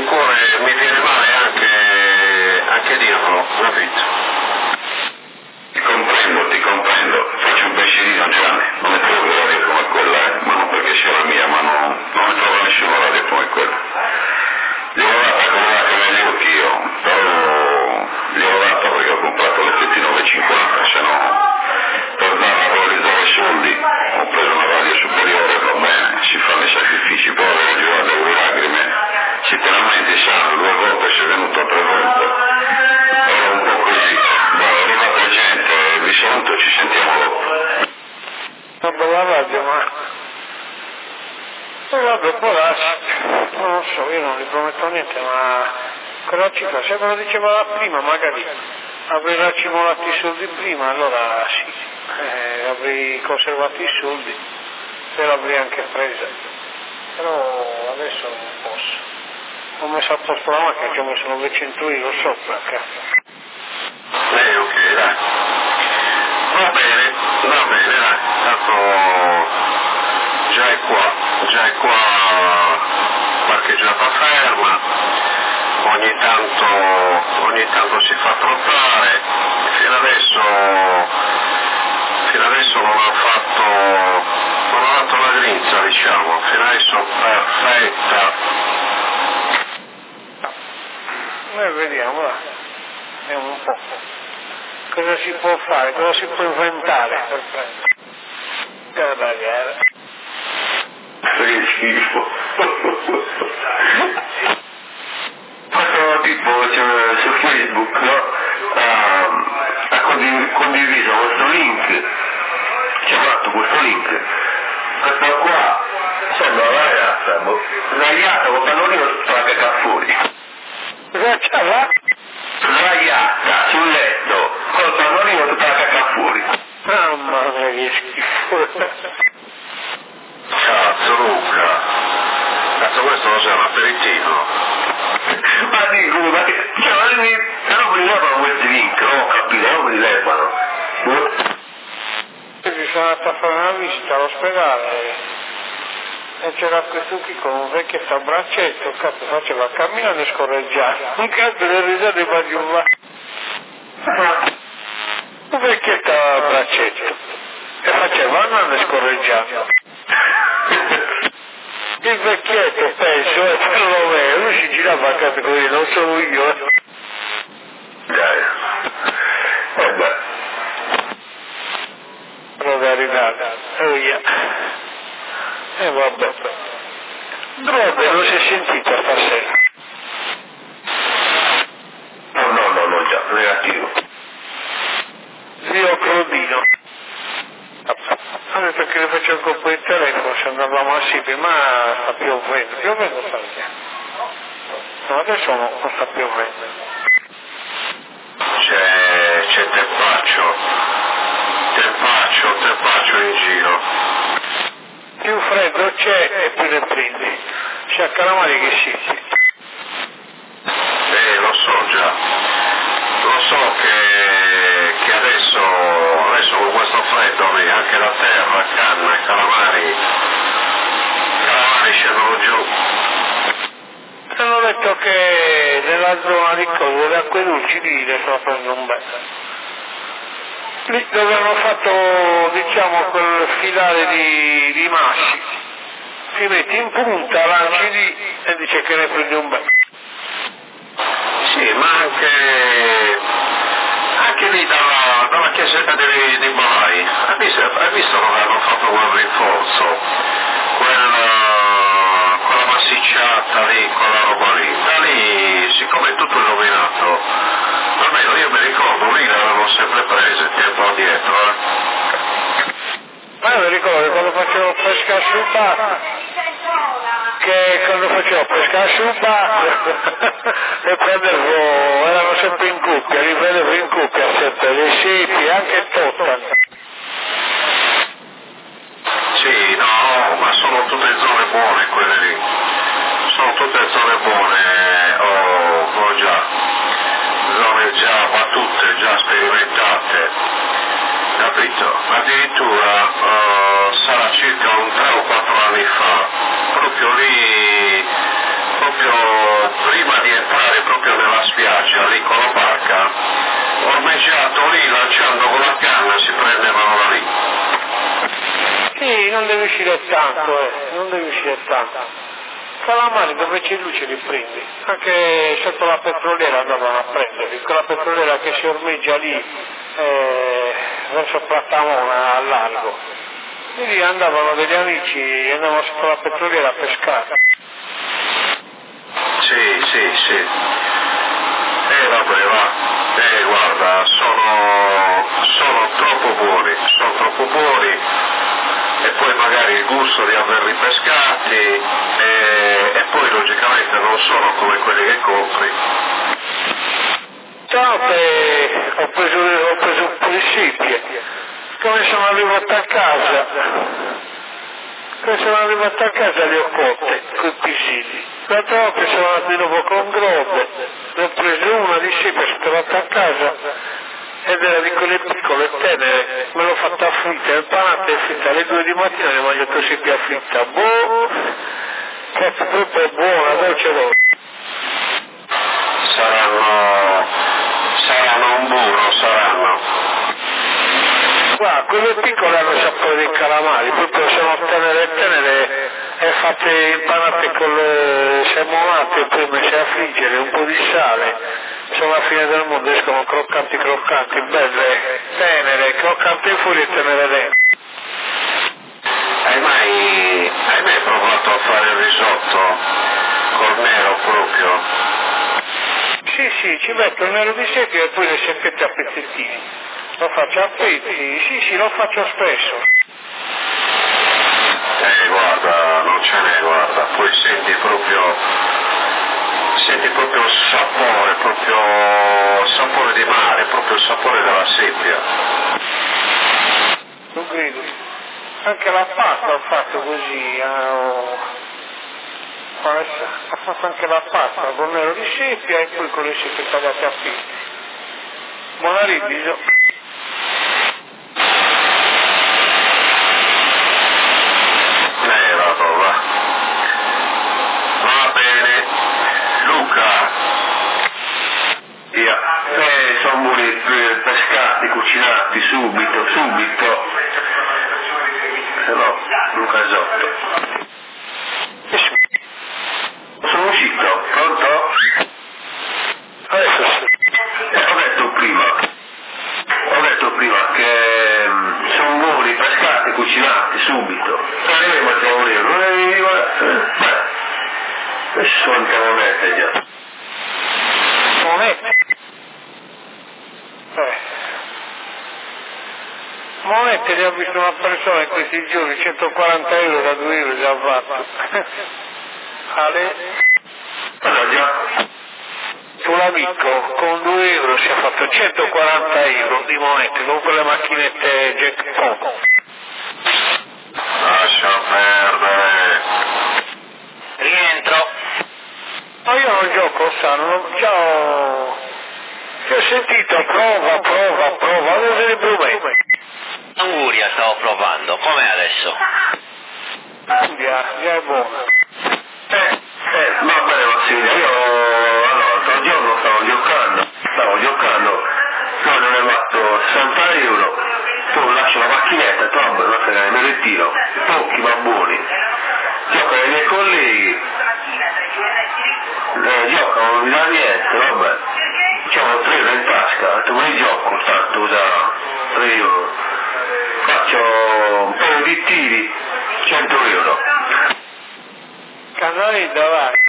cuore mi viene male anche dirlo, capito? Ti comprendo, faccio un pescino Gianni, non ne trovo radio come quella, ma non perché sia la mia, ma non ne trovo nessuno radio come quella. Gli ho dato come la che venevo anch'io, però gli ho dato perché ho comprato le 29,50, se no per dare a valorizzare i soldi ho preso una radio superiore, va bene, si fanno i sacrifici, poi ho girato le lacrime, sicuramente sanno, 2 volte si è venuto 3 volte, era un po' così, ma è arrivata gente, vi saluto, ci sentiamo dopo. Una bella radio, ma vabbè, può darsi, non lo so, io non gli prometto niente, ma quella cifra, se me lo diceva prima magari avrei raccimolato i soldi prima, allora sì, avrei conservato i soldi e l'avrei anche presa, però adesso non posso. Ho messo a posto la macchina, ci ho messo 900 euro sopra, cazzo. Ok, dai. Va bene, dai. Tanto già è qua parcheggiata ferma, ogni tanto si fa trottare, fino adesso non ha fatto la grinza, diciamo, fino adesso perfetta. Noi vediamo, va. Vediamo un po'. Cosa si può fare, cosa si può inventare per prendere. Che schifo. Fatto tipo su Facebook, no? Ha condiviso questo link, ci ha fatto questo link. Questo qua sembra una ragazza sdraiata con pannolino tutta la cacca fuori. Cosa c'è là? Sdraiata sul letto col pannolino tutta la cacca fuori. Mamma mia, che schifo. Cazzo Luca, questo non c'è un aperitivo. Ma dico, ma non mi levano questi link, no? Capito, non mi levano. Oggi sono andato a fare una visita all'ospedale e c'era questo qui con un vecchietto a braccetto, cazzo faceva camminare e scorreggiare, un cazzo le risate fa giù. Un vecchietto a braccetto e faceva andare e scorreggiando. Il vecchietto penso e lo vedo, lui si girava a casa così, non sono io. Dai. Beh. Prova a ridare. Oh yeah. E vabbè. Droga, non si è sentito stasera. No, già, negativo. Zio Crodino. Allora perché le faccio il colpo di telefono se andavamo a Sibi, ma sta piovendo sta via. No, adesso non sta piovendo. C'è tempaccio in giro. Più freddo c'è e più ne prendi. C'è a Calamari che sì. Lo so già. Lo so che adesso con questo freddo anche la terra, canna e calamari scendono giù. Hanno detto che nella zona di Coso, delle acque dolci lì le sta facendo un bel. Lì dove hanno fatto, diciamo, quel filare di massi, si mette in punta, lanci lì e dice che ne prende un bel. Sì, ma anche lì dalla chiesetta di Balai, hai visto come hanno fatto quel rinforzo, quella massicciata lì, quella roba lì, da lì, siccome è tutto illuminato, almeno io mi ricordo lì l'avevano sempre prese tempo addietro, Ma io mi ricordo che quando facevo pesca sul bar, e prendevo, erano sempre in coppia, li prendevo in coppia sempre, le siepi, anche Totan. Sì, no, ma sono tutte zone buone quelle lì, sono tutte zone buone, ho già, zone già battute, già sperimentate, capito? Addirittura sarà circa un 3 o 4 anni fa, proprio lì, proprio prima sceneggiato lì lanciando con la canna si prendevano da lì. Sì, non deve uscire tanto, non deve uscire tanto. Calamari dove c'è luce li prendi, anche sotto la petroliera andavano a prenderli, quella petroliera che si ormeggia lì verso Platamona a largo. Quindi andavano degli amici, andavano sotto la petroliera a pescare. Sì. Vabbè, va. Guarda, sono troppo buoni. E poi magari il gusto di averli pescati e poi logicamente non sono come quelli che compri. Ho preso un po' di seppie, come sono arrivato a casa li ho cotte con i piselli, l'altra volta sono andato di nuovo con Grobe, ne ho preso una di seppie, sono tornato a casa ed era di quelle piccole tenere, me l'ho fatta fritta, impanata e fritta alle 2 di mattina, ne ho mangiato seppia fritta, cazzo proprio buona, dolce. Saranno un burro, saranno. Guarda, quelle piccole hanno il sapore dei calamari, proprio sono tenere e fatte impanate con le semonate e poi messe a friggere, un po' di sale. Sono la fine del mondo, escono croccanti, belle, tenere, croccanti fuori e tenere dentro. Hai mai provato a fare il risotto col nero proprio? Sì, ci metto il nero di seppia e poi le seppiette a pezzettini. Lo faccio a pezzi, sì, lo faccio spesso. Guarda, non ce n'è, guarda, poi senti proprio il sapore di mare, proprio il sapore della seppia. Non credo. Anche la pasta ho fatto così, ho fatto anche la pasta con nero di seppia e poi con le seppie tagliate a pezzi. Buona ridiso. Va bene. Luca. Sono buoni pescati, cucinati subito. Se no, Luca Esotto. Sono uscito, pronto? Adesso sì. Ho detto prima che sono buoni pescati, cucinati subito. Mangiamo lì, non sono monete già. Monete ne ho visto una persona in questi giorni, 140 euro da 2 euro già fatto. Ale? Già. Un amico con 2 euro si è fatto 140 euro di monete con quelle macchinette jackpot. Lascia perdere. Rientro. Ma io non gioco, ciao. Ti ho sentito, prova, adesso di Brume. Anguria stavo provando, com'è adesso? Già è buona. Va bene Massimiliano, io l'altro giorno stavo giocando, poi non è fatto 60 euro, tu lascio la macchinetta, trovo, me ne ritiro, pochi ma buoni, gioco con i miei colleghi, giocano, non mi dà niente, vabbè, c'ho 3 euro in tasca, tu mi gioco, tanto usa 3 euro, faccio un paio di tiri, 100 euro. Canali davanti.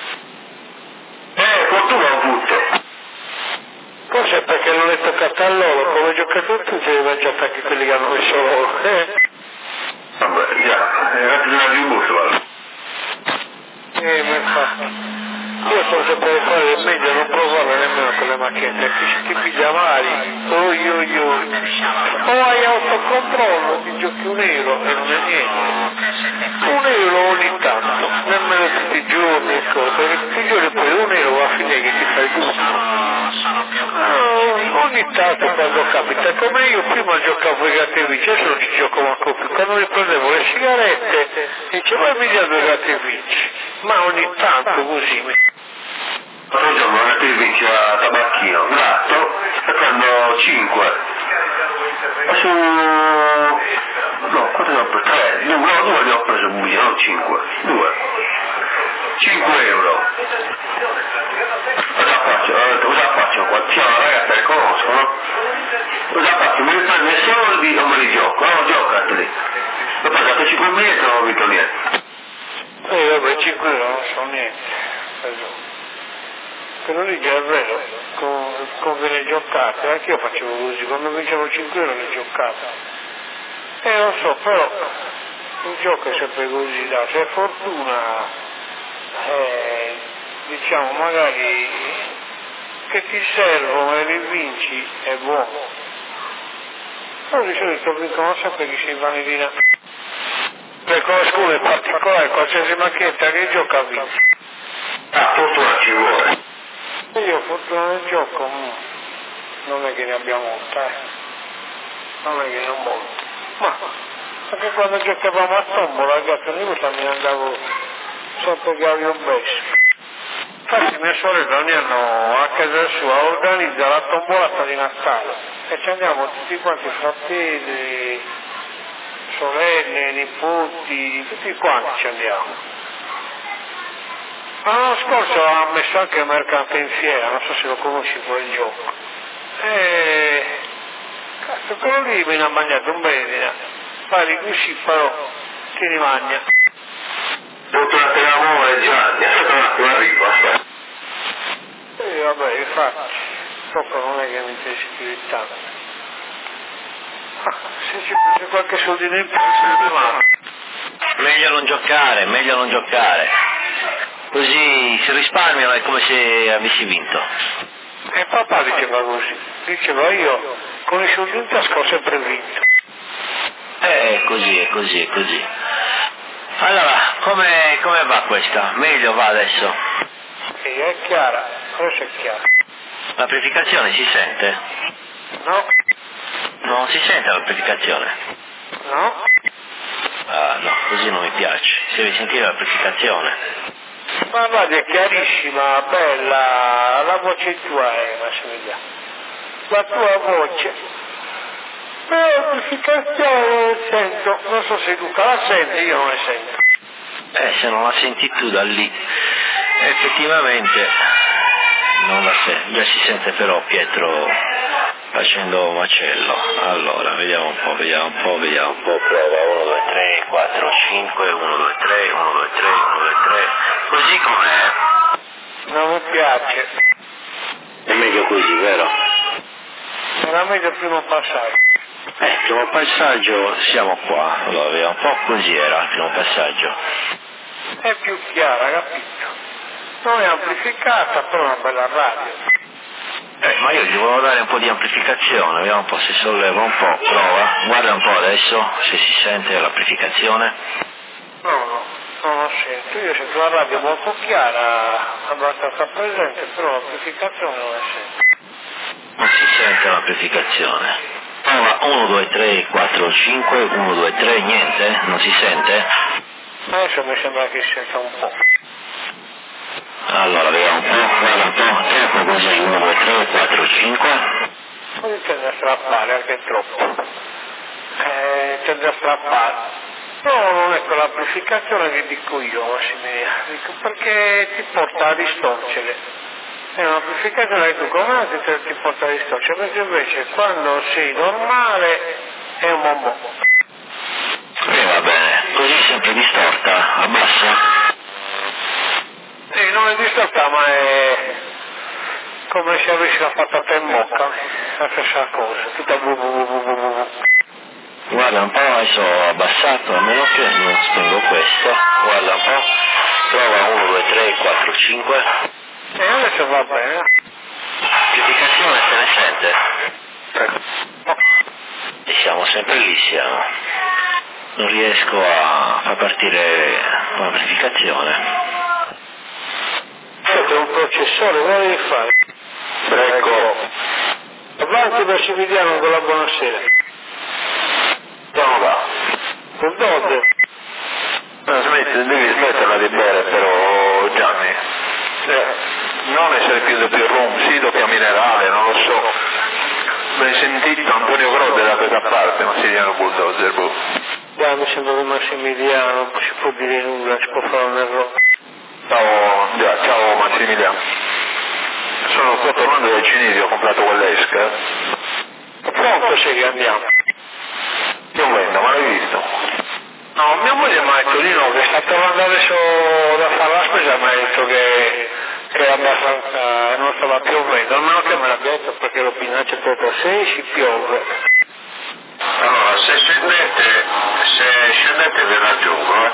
Fortuna ho avuto. Forse è perché non è toccata a loro, come giocatori tu sei mangiato anche quelli che hanno messo loro. Vabbè, già, era più una di un busto, guarda. Ma infatti. Io so sapere fare meglio non provare nemmeno con le macchinette, ti piglia male, o hai autocontrollo, ti giochi 1 euro e non è niente. 1 euro ogni tanto, nemmeno tutti i giorni e cose, perché tutti i giorni poi 1 euro va a finire che ti fai gusto. Ogni tanto quando capita, come io prima giocavo ai gatti e vinci, adesso non ci gioco manco più, quando mi prendevo le sigarette dicevo vai via 2 gatti e vinci, ma ogni tanto così. Un giorno gatti e vinci a tabacchino, un gatto, aspettando 5. Su... no, quanto ne ho preso? 3, no, 2 ne ho preso buia, non 5, 2. 5 euro. Cosa faccio qua? C'è una ragazza che conosco, no? Cosa faccio? Me ne prendo i soldi o me li gioco? No, giocateli. Ho pagato 5 milioni e non ho vinto niente. Vabbè, 5 euro non so niente. Però lì già è vero, come le giocate, anche io facevo così, quando vincevo 5 euro le giocate. Non so, però il gioco è sempre così, da, se è fortuna, diciamo magari che ti servono e li vinci è buono. Però di solito vincono sempre chi si vanillina. Per qualcuno in particolare, qualsiasi macchietta che gioca vince. Fortuna ci vuole. Io fortuna nel gioco non è che ne abbia molta, non è che ne ho molta, ma anche quando giocavamo a tombola, ragazzi, io mi andavo sotto Gavio Bessi. Infatti mia sorella ogni anno a casa sua organizza la tombolata di Natale e ci andiamo tutti quanti, fratelli, sorelle, nipoti, tutti quanti ci andiamo. L'anno scorso ha messo anche il mercante in fiera, non so se lo conosci quel gioco. Cazzo, quello lì mi ha mangiato un bene, pari così però ti rimagna. Dottor Telamore Gianni, aspetta un attimo, arrivo, aspetta. Vabbè, infatti, dopo non è che mi interessa più di tanto. Se ci fosse qualche soldino in più, Meglio non giocare. Così si risparmiano, è come se avessi vinto. E papà diceva così, diceva io con i soldi in tasca ho sempre vinto. È così. Allora, come va questa? Meglio va adesso? Sì, è chiara, adesso è chiara. L'amplificazione si sente? No? Non si sente l'amplificazione? No? Ah no, così non mi piace, si deve sentire l'amplificazione. Ma guarda, è chiarissima, bella, la voce tua è, Massimiliano. La tua voce. Però l'amplificazione non sento, non so se Luca la sente, io non la sento. Se non la senti tu da lì, effettivamente non la senti, già si sente però Pietro facendo macello. Allora, vediamo un po', prova, 1, 2, 3, 4, 5, 1, 2, 3, 1, 2, 3, 1, 2, 3, così com'è. Non mi piace. È meglio così, vero? Era meglio il primo passaggio. Primo passaggio, siamo qua, allora vediamo un po', così era il primo passaggio. È più chiara, capito? Non è amplificata, però è una bella radio. Ma io gli volevo dare un po' di amplificazione, vediamo un po' se solleva un po', prova, guarda un po' adesso se si sente l'amplificazione. No, non lo sento, io sento la radio molto chiara, abbastanza presente, però l'amplificazione non la sento. Non si sente l'amplificazione. Prova 1, 2, 3, 4, 5, 1, 2, 3, niente? Non si sente? Adesso mi sembra che senta un po'. Allora vediamo un po', guarda un po', ecco così, 1, 2, 3, 4, 5. Poi tende a strappare anche troppo. Tende a strappare. No, non è quell'amplificazione che dico io, Massimiliano, dico perché ti porta a distorcere. È un'amplificazione che tu come ti porta a distorcere, perché invece quando sei normale è un bonbon. Va bene, così sempre distorta, abbassa. Non è distorta, ma è come se avessi la patata in bocca, la stessa cosa, tutta bu. Guarda un po', adesso ho abbassato, a meno che non spengo questo, guarda un po', prova 1, 2, 3, 4, 5. E adesso va bene. L'amplificazione se ne sente? E siamo sempre lì, siamo. Non riesco a far partire l'amplificazione. Siete un processore, cosa devi fare? Ecco. Avanti Massimiliano con la buonasera. Dove va? Con dove? Devi smetterla di bere però, Gianni. Non essere più rum, sì, doppia minerale, non lo so. sentito Antonio Grode da questa parte, Massimiliano Bulldozer, boh. Mi sembra che Massimiliano, non si può dire nulla, si può fare un errore. Ciao Massimiliano. Sto tornando dai cinesi, ho comprato quell'esca. Pronto, sì, che andiamo. Non vendo, ma l'hai visto? No, mia moglie mi ha detto di no, che sta tornando adesso da fare la spesa, mi ha detto che è abbastanza, non stava piovendo, almeno che me l'abbia detto perché l'opinaccia è proprio se si piove. Allora, se scendete vi raggiungo,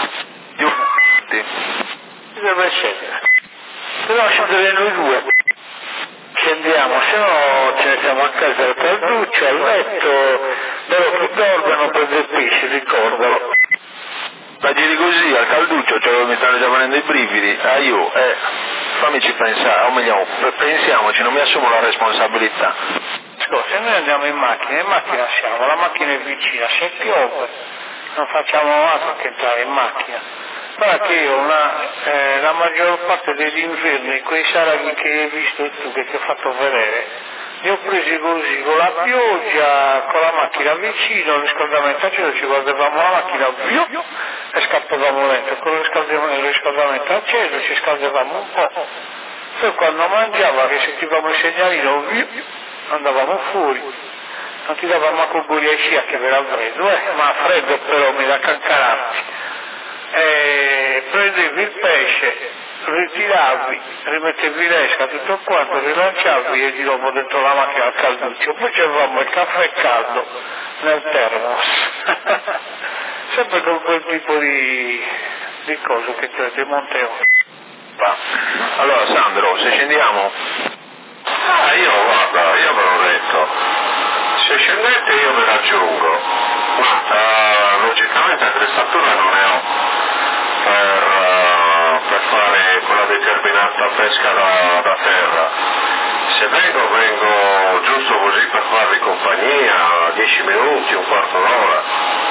Deve scendere. Però scendere noi due. Scendiamo, se no ce ne stiamo a casa al calduccio, al letto, loro che dormono per dei pesci, ricordalo. Ma giri così, al calduccio, cioè mi stanno già venendo i brividi, fammici pensare, o meglio, pensiamoci, non mi assumo la responsabilità. Se noi andiamo in macchina siamo, la macchina è vicina, se piove non facciamo altro che entrare in macchina. Guarda che io la maggior parte degli inverni, quei saraghi che hai visto tu, che ti ho fatto vedere, li ho presi così, con la pioggia, con la macchina vicino, il riscaldamento acceso, ci guardavamo la macchina, e scappavamo lento, con il riscaldamento acceso ci scaldavamo un po'. Poi quando mangiava, che sentivamo il segnalino, andavamo fuori, non ti dava manco buoni ai scia che era freddo, ma freddo però mi da cancararti. Prendevi il pesce, ritiravi, rimettevi l'esca, tutto quanto, rilanciavi e di nuovo dentro la macchina al calduccio, poi c'avevamo il caffè caldo nel termos, sempre con quel tipo di cose che ti demontevo. Allora Sandro, se scendiamo? Io ve l'ho detto, se scendete io vi raggiungo, ma logicamente attrezzatura non ne ho per fare quella determinata pesca da terra. Se vengo giusto così per farvi compagnia, 10 minuti, un quarto d'ora.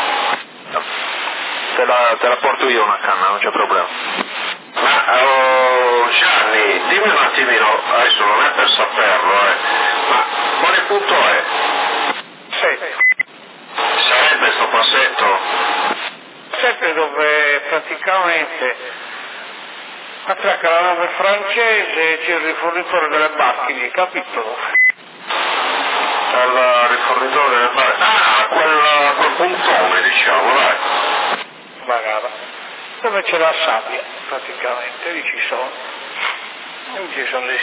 Te la porto io una canna, non c'è problema. Ma Gianni, dimmi un attimino, adesso non è per saperlo, ma quale punto è? 7. Sarebbe sto passetto? 7 dove praticamente attracca la nave francese, c'è il rifornitore delle macchine, capito? Al rifornitore delle macchine? Quel puntone, diciamo, dai. Magari. Dove c'è la sabbia, praticamente, lì ci sono le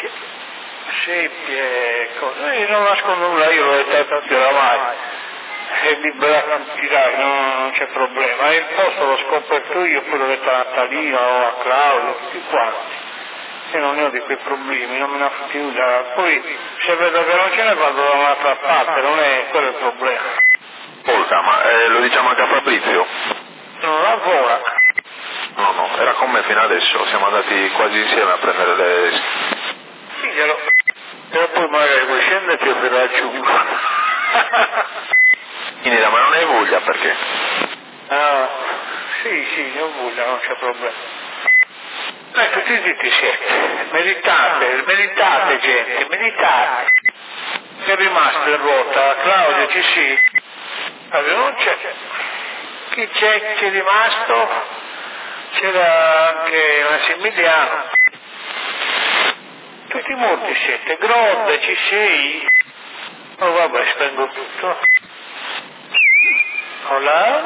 seppie, cose. Io non nascondo nulla, io l'ho detto oramai. È libera a tirare, non c'è problema. E il posto l'ho scoperto io, poi l'ho detto a Natalino, a Claudio, tutti quanti. E non ne ho di quei problemi, non me ne ha fatti nulla. Poi se vedo che non ce ne vado da un'altra parte, non è quello il problema. Ascolta, ma lo diciamo anche a Fabrizio? Non lavora. No, era con me fino adesso, siamo andati quasi insieme a prendere le... Diglielo. E poi magari vuoi scenderti e vi raggiungo. Ma non hai voglia perché? Sì, ne ho voglia, non c'è problema. Tutti zitti siete. Meditate gente, meditate. È rimasto in ruota, Claudio ci sì. Allora non c'è. Chi c'è rimasto? C'era anche Massimiliano. Tutti morti siete, Grode, ci sei? Oh vabbè, spengo tutto. Hola?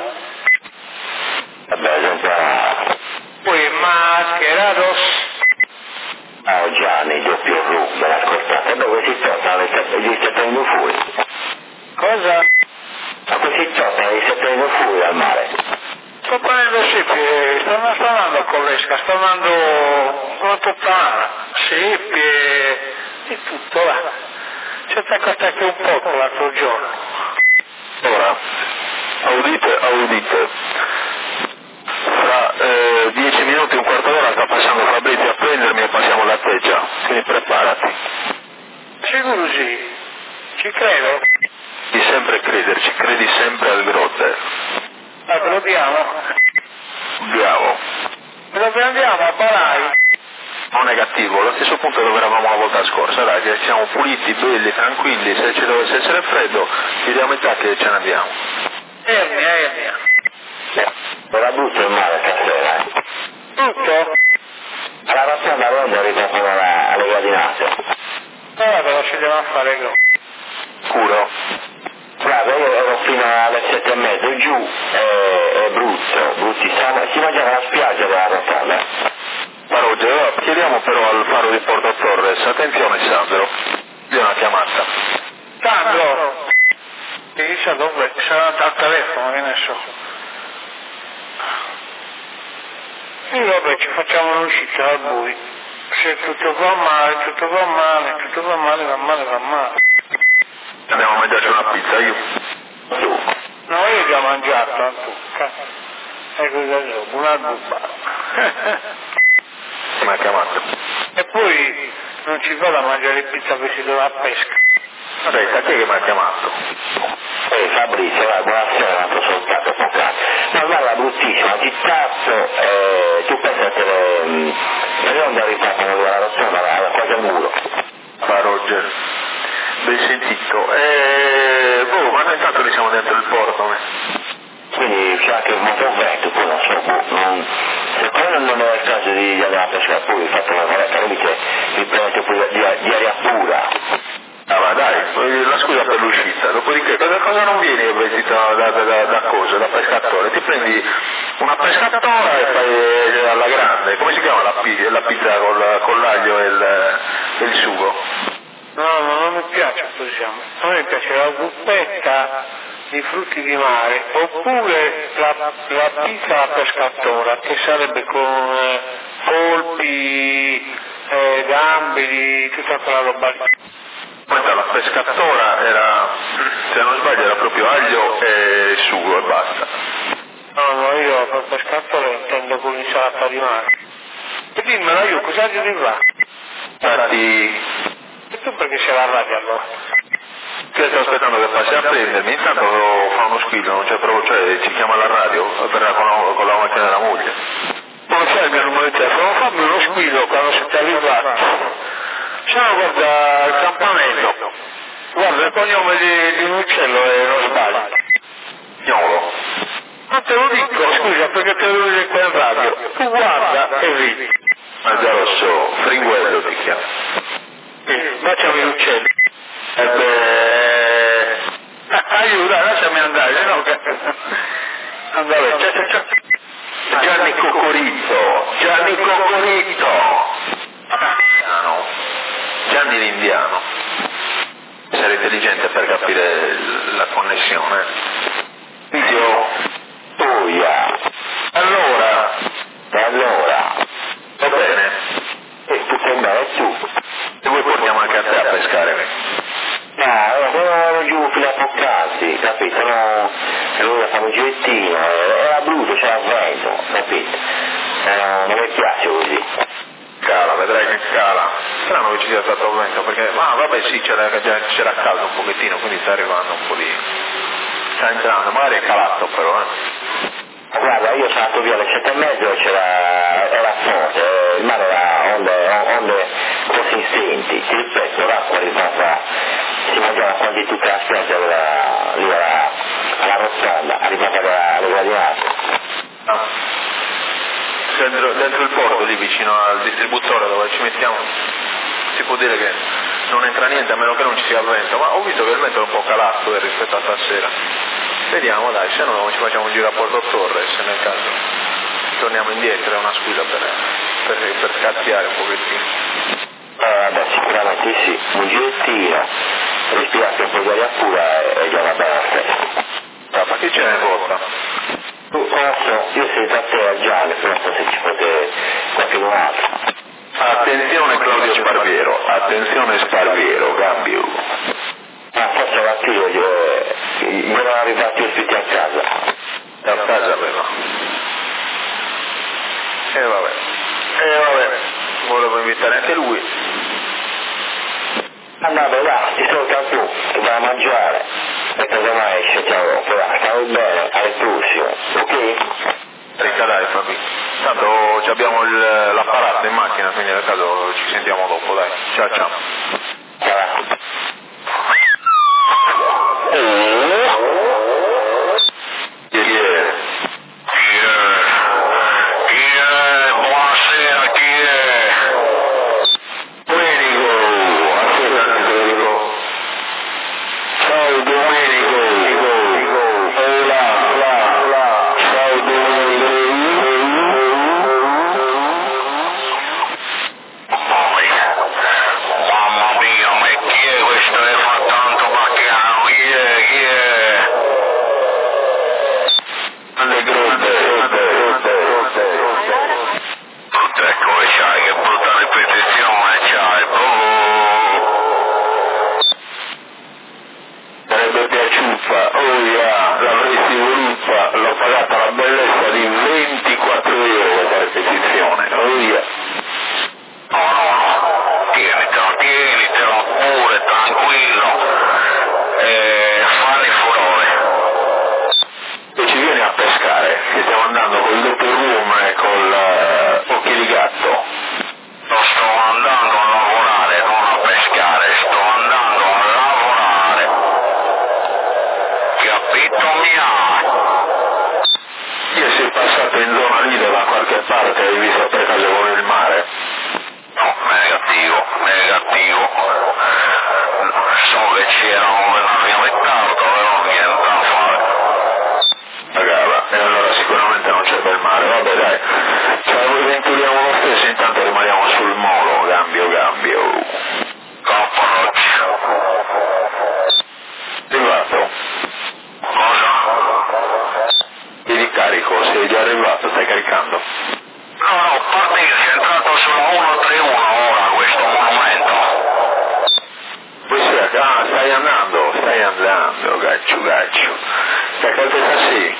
Vabbè, già. Poi mascherados. Oh Gianni, doppio blu, me l'ascoltate, ma questi gli stai prendendo fuori. Cosa? Ma questi gli stai prendendo fuori al mare. Sto prendendo seppie, sto andando con l'esca, sto andando con la totana, seppie, e tutto là. Ci ho attaccato anche un poco l'altro giorno. Ora, audite, fra 10 minuti, un quarto d'ora sta passando Fabrizio a prendermi e passiamo alla teggia, quindi preparati. Sicuro sì, ci credo. Devi sempre crederci, credi sempre al Grode. Lo diamo? Andiamo. Dove andiamo? A Balai? Non negativo, lo stesso punto dove eravamo la volta scorsa, dai, che siamo puliti, belli, tranquilli, se ci dovesse essere freddo, chiudiamo i tacchi e ce ne andiamo. Ernia. La butto in mare stasera, Tutto? alla rotonda ronda ritorno alle gradinate. Guarda, lo scegliamo a fare io. Scuro? Guarda, io ero fino alle 7:30 giù, è brutto, bruttissimo, si mangiava la spiaggia della rotonda. Ma Roger, chiediamo però al faro di Porto Torres, attenzione Sandro, gli una chiamata. Sandro! Che chissà dove, sarà al telefono, che ne so. E vabbè, ci facciamo un'uscita al buio. Se tutto va male, va male. Andiamo a mangiarci una pizza, io. No, io ho già mangiato, tu. E cosa so, una buba. Mi ha chiamato. E poi non ci va da mangiare pizza vestito da pesca. Aspetta, chi è che mi ha chiamato? Fabrizio, buonasera, non sono stato poc'anzi. No, guarda, bruttissimo, ti cazzo, tu pensa che le onde ripartono dalla rotonda, alla quasi al muro. Fa Roger, ben sentito. Ma noi intanto noi siamo dentro il porto, Quindi c'è anche un motovento, poi non so, secondo me non è il caso di andare a pescare, poi fatto una volta, lui dice il prendete poi di aria pura. Ah ma dai, la scusa per l'uscita, dopodiché cosa non vieni vestito da cosa, da pescatore? Ti prendi una pescatora e fai alla grande, come si chiama la pizza con l'aglio e il sugo? No, non mi piace così, a me piace la zuppetta di frutti di mare, oppure la pizza alla pescatora, che sarebbe con polpi, gamberi, tutta quella roba lì. La pescatora era, se non sbaglio, era proprio aglio e sugo e basta. No, io per pescatora intendo con l'insalata di mare. E dimmelo io, cosa ci va? Infatti, E tu perché sei la radio allora? che sto aspettando che passi a prendermi, intanto fa uno squillo, non c'è proprio, cioè ci chiama la radio, verrà con la macchina della moglie. Non sai il mio numero di telefono, fammi uno squillo quando siete arrivati. Se no guarda il campamento, guarda il cognome di un uccello e non sbaglio. Gnolo. Ma te lo dico, scusa, perché te lo dico qua in radio. Tu guarda e vedi. Ma già lo so, Fringuello ti chiama. Baciami l'uccello. Aiuta, lasciami andare, se no che... Andare, ciao. Gianni Cocorito. Gianni l'Indiano. Essere intelligente per capire la connessione. Io. Toia. Allora. Va bene. E tu sei andare tu. E voi portiamo anche a te a pescare. No, ero giù fino a poc'anzi, capito? No, e lui fa un girettino, era brutto, c'era vento, capito? Non mi piace così. Cala, vedrai che cala. Strano che ci sia stato vento perché, vabbè sì, c'era caldo un pochettino, quindi sta arrivando un po' di... sta entrando, magari è calato però, Guarda, io sono andato via alle 7:30 era forte, il mare era onde consistenti, ti ripeto, l'acqua arrivava, si mangiava quasi tutta la spiaggia lì alla rotonda, arrivava alle gradinate. Dentro il porto lì vicino al distributore dove ci mettiamo si può dire che non entra niente a meno che non ci sia vento, ma ho visto che il vento è un po' calato rispetto a stasera. Vediamo dai, se no ci facciamo un giro a Porto Torres nel caso torniamo indietro, è una scusa per scazziare un pochettino. Beh, sicuramente sì, un girettino, respirate un po' di aria pura e già va bene la stessa. Ma chi ce ne porta? Io sento a te a Gianni, però se ci potete qualcuno altro. Attenzione Claudio Sparviero, Gambio. Forse mattina mi erano arrivati ospiti a casa. A casa aveva. Vabbè, volevo invitare anche lui. Andavo là, ti saluta tu, che vai a mangiare. E cosa mai, ciao, però, stavo bene, alle prossime, ok? Ricadai Fabi. Tanto abbiamo l'apparato in macchina, quindi nel caso ci sentiamo dopo, dai. Ciao ciao. Buonasera, chi è? Domenico, aspetta Federico. Ciao Domenico. Hola. Ciao Domenico. Mamma mia, ma chi è questo che fa tanto baccano? Chi è? Le grotte. Ecco che c'hai, che brutta ripetizione c'hai, sarebbe piaciuta, l'avresti voluta, l'ho pagata la bellezza di 24 euro questa ripetizione, No, tienitelo pure, tranquillo, fanni furore. E ci vieni a pescare, che stiamo andando col Dottor Room e col Occhi di Gatto. Non sto andando a lavorare, non a pescare, sto andando a lavorare. Capito mia? Io sei passato in zona lì da qualche parte e hai visto per caso con il mare? No, negativo. So che c'erano venuti in ritardo, però niente da fare. Pagava, e allora sicuramente non c'è bel mare, vabbè dai, ce la avventuriamo lo stesso, intanto rimaniamo sul molo, cambio. Capoccio. Arrivato? Cosa? Ti ricarico, sei già arrivato, stai caricando? No, partire, sei entrato sulla 131 ora, questo monumento. Stai andando, gaccio. Da che altezza sei?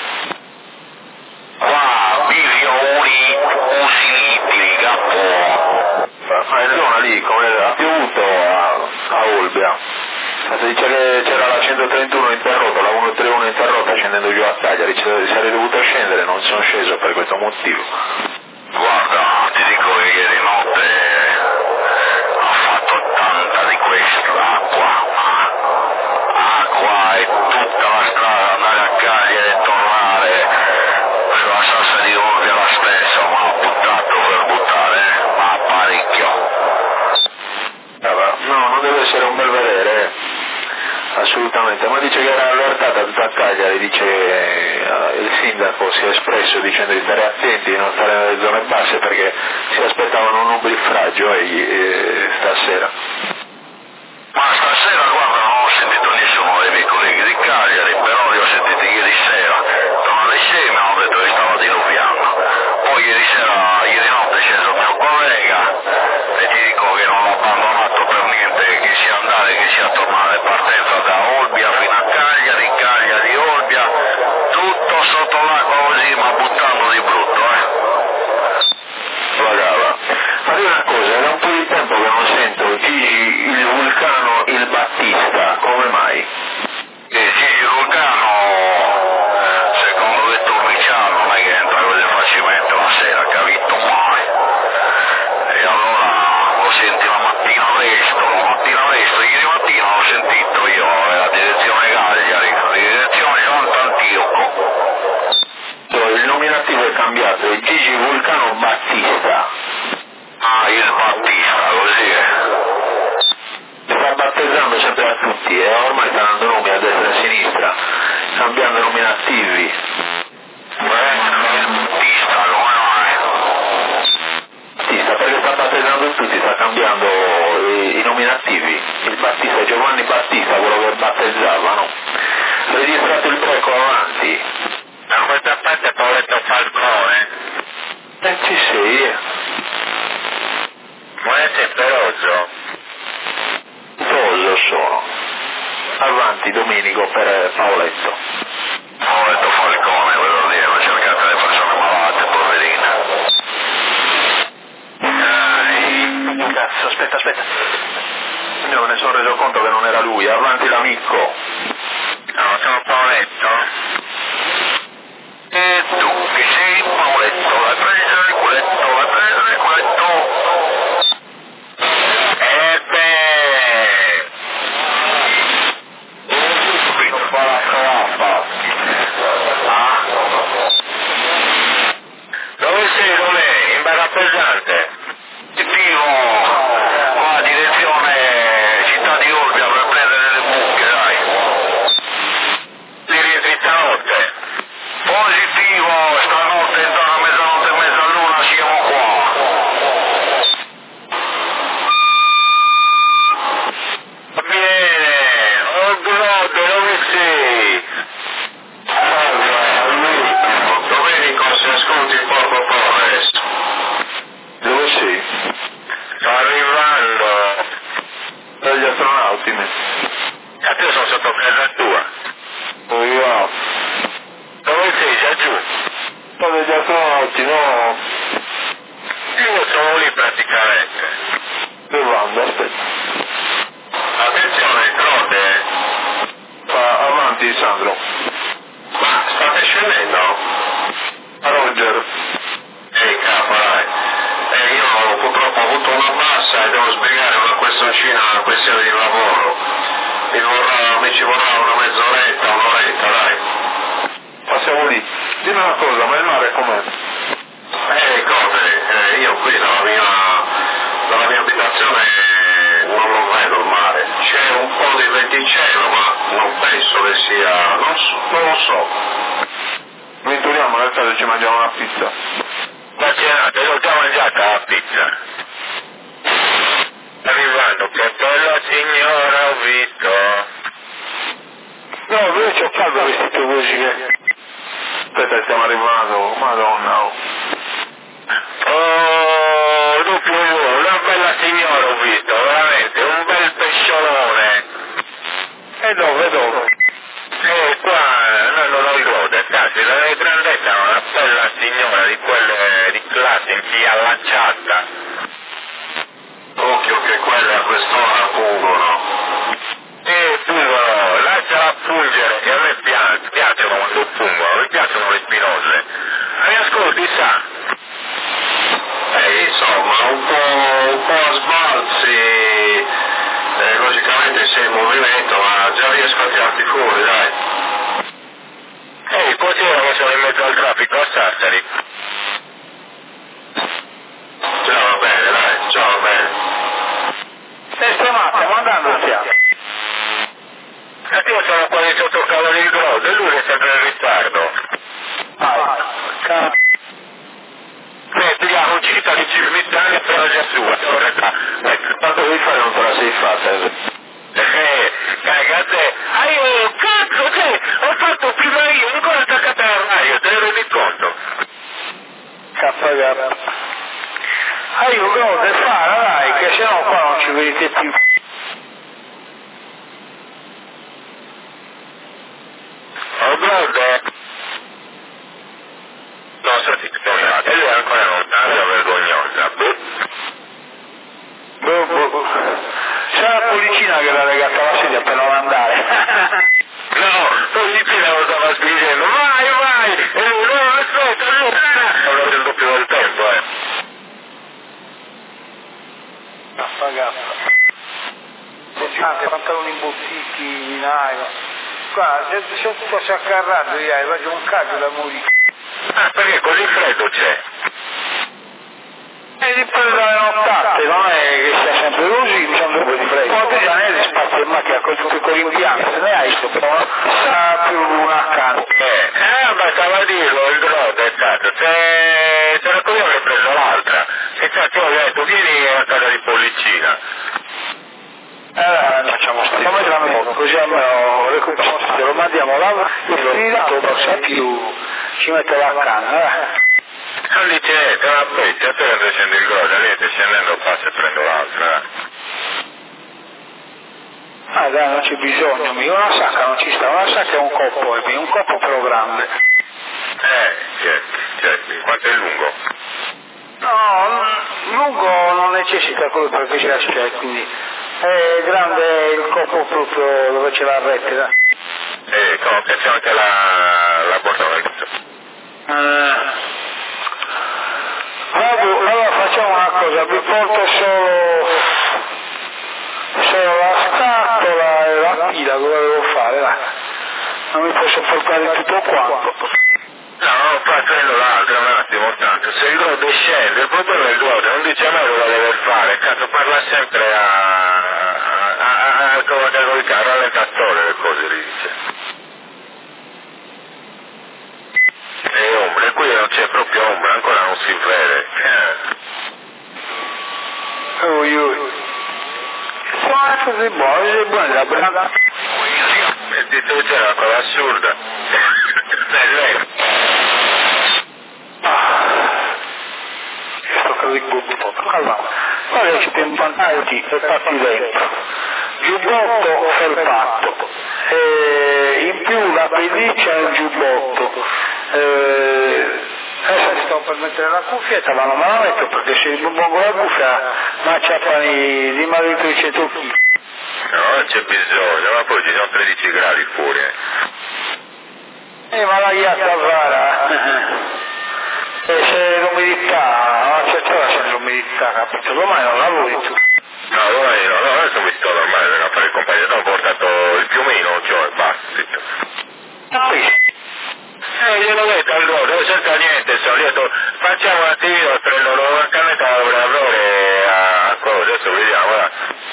Qua, bivio usinibili, capo. Ma è zona lì, come ha piovuto a Olbia. Si dice che c'era la 131 interrotta, la 131 interrotta scendendo giù a Cagliari, sarei dovuto scendere, non sono sceso per questo motivo. Guarda, ti dico che ieri notte ha fatto tanta di questa acqua e tutta la strada, andare a Cagliari e tornare sulla Sassa di Olbia la stessa, ma ho buttato per buttare, ma parecchio. No, non deve essere un bel vedere, assolutamente, ma dice che era allertata tutta a Cagliari, dice il sindaco si è espresso dicendo di stare attenti, di non stare nelle zone basse perché si aspettavano un nubifragio stasera. Ma stasera guarda, non ho sentito nessuno dei miei colleghi di Cagliari, però li ho sentiti ieri sera, tornano insieme, hanno detto che stava diluviando. Poi ieri notte è sceso il mio collega e ti dico che non l'ho abbandonato per niente, che sia andare che sia tornare, partenza da Olbia fino a Cagliari, Olbia, tutto sotto l'acqua così, ma buttando di brutto, Pagava. Ma di una cosa, era un po' di tempo che non sento Gigi il Vulcano, il Battista, come mai? Gigi il Vulcano, secondo le Turriciano, non è che entra così facilmente la sera, capito mai? E allora lo senti la mattina presto, ieri mattina l'ho sentito io, la direzione Cagliari, la direzione Sant'Antioco. Il nominativo è cambiato, è Gigi Vulcano Battista. Il Battista, così è. Sta battezzando sempre a tutti, ormai sta dando nomi a destra e a sinistra, cambiando nominativi. Il Battista, come mai? Battista, perché sta battezzando tutti, sta cambiando i nominativi. Il Battista, Giovanni Battista, quello che battezzava, no? Registrato il breco avanti. Da questa parte Paoletto Falcone. Ci sei. Volete Perozzo? Pozzo sono. Avanti Domenico per Paoletto. Paoletto Falcone, quello lì, ma cercate le persone malate, poverine. Cazzo, aspetta. Io me ne sono reso conto che non era lui, avanti l'amico. No, sono Paoletto. E tu, che sei Paoletto, l'hai preso il ultime. A te sono sotto casa tua. Io. Dove sei? Già giù? Dove già pronti, no? Io sono lì praticamente. Dove vado? Aspetta. Attenzione, Crote. Avanti, Sandro. Ma state scendendo? Roger. Ehi, capo, dai. Io purtroppo ho avuto una bassa e devo spiegare una questioncina, una questione di lavoro. Mi ci vorrà una mezz'oretta, un'oretta, dai. Passiamo lì. Dimmi una cosa, ma il mare com'è? Crote, io qui dalla mia abitazione non lo vedo il mare. C'è un po' di venticello, ma non penso che sia... non lo so. Venturiamo nel caso ci mangiamo una pizza. Ma te l'ho già mangiata la pizza. Arrivando, che bella signora ho visto. No, io c'ho caldo vestito così. Aspetta, stiamo arrivando, madonna. Oh, doppio una bella signora ho visto, veramente, un bel pesciolone. Dove? Qua, noi non lo ricordo, cazzo, la grandezza è una bella signora di quelle di classe in chi allacciata. Occhio che quelle a quest'ora pungono. Pungono, lasciala pungere, che a me piacciono quando pungono, mi piacciono le spinose. Mi ascolti, sa? Insomma, un po' a sbalzi, logicamente sei in movimento, ma già riesco a tirarti fuori, dai. Così ora che sono in mezzo al traffico a Sassari. Già va bene, dai, già va bene. Stiamo andando, stiamo. Io sono quasi sotto cavo di Grodo e lui è sempre in ritardo. Vediamo, uscita di Civitanea però già sua. Ecco, Tanto devi fare non te la sei fatta. Cagate. Io, cazzo, che ho fatto prima io, ancora attaccata al radio, te ne rendi conto? K. Io cosa fare, dai, che sennò qua non ci vedete più. Grodo. Non so se ti tornate, lui è ancora lontano, vergognosa. C'è la pollicina che l'ha legata alla sedia per non andare. No, pollicina lo stava spingendo, vai! No, aspetta, avrò il doppio del tempo, Gaffa. Pantaloni imbottiti in aria. Guarda, se tu fossi accarrato, faccio un caldo da morire. Perché così freddo c'è? Dipende dalle nottate, non è che sia sempre così, mi sembra un po' di freddo. Poi già ne spazio in macchina con l'impianto, se ne hai sto, però sarà più una accanto. Bastava dirlo, il Grodo è stato, se la cosa avrei preso l'altra, se ti ho detto, vieni a casa di pollicina. Facciamo stare, così almeno recuperiamo, se lo mandiamo là, e più ci mette la canna, Non dice niente, ma poi te ne scendi il Grodo, niente, scendendo passo e prendo l'altra. Dai, non c'è bisogno, una sacca non ci sta, una sacca è un coppo però grande. Certo, quanto è lungo? No, lungo non necessita quello perché c'è, quindi è grande il coppo proprio dove c'è la rete. Che c'è anche la bottonetta. Allora facciamo una cosa, vi porto solo la scatola e la pila, cosa devo fare? Dai. Non mi posso portare tutto quanto. No, poi prendo l'altro un attimo, tanto se il Grodo scende, il problema è il Grodo, non dice a me cosa deve fare, cazzo parla sempre come col carro, all'allentatore le cose li dice. E ombre, qui non c'è proprio ombra, ancora non si vede. Così buono la brava. E dito c'è una cosa assurda. Lei. Sto così un po'. Allora, ora ci tempo avanti e parti dentro. giubbotto felpato, in più la pelliccia è un giubbotto. Adesso mi sto per mettere la cuffietta, ma non me la metto perché se non pongo la cuffia mi acciappano di marito i cetocchi. No, non c'è bisogno, ma poi ci sono 13 gradi fuori. Ma la ghiaccia rara. E se l'umidità, a una certa ora c'è l'umidità, capito? Domani non lavori tu. No, domani no, adesso mi sto normale, vengo a fare il compagno, ho portato il piumino, cioè, basta, zitto. Gliel'ho detto al godo, non c'entra niente, sono lì, ho detto, facciamo un attimino, prendo una cannetta da lavoratore a cosa, adesso vediamo, va.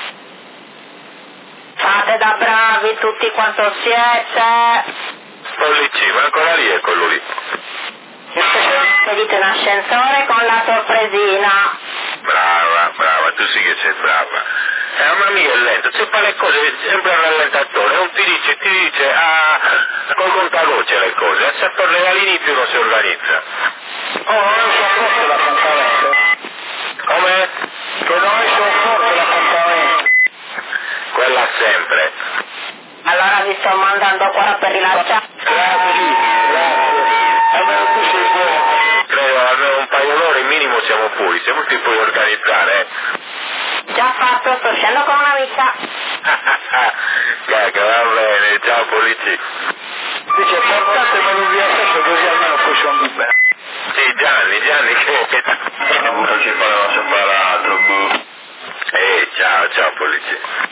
Fate da bravi tutti quanto siete. Pollicci, ma ancora lì è quello lì. Vedete un ascensore con la sorpresina. Brava, tu sì che sei brava. Mamma mia è lento, se fa le cose sempre al rallentatore, non ti dice col contagocce le cose, se torna all'inizio non si organizza. Oh, non è sopporto l'appuntamento. Come? Che non è sopporto l'appuntamento. Quella sempre. Allora vi sto mandando qua per rilanciare. Grazie. Almeno tu sei buono. Credo almeno un paio d'ore minimo siamo fuori, se non ti puoi organizzare. Già fatto, sto uscendo con un'amica. Gaga, va bene, ciao Polizzi. Dice, portatemelo via adesso così almeno poi sono libero. Sì, Gianni che... Ci parla separato, boh. Ciao Polizzi.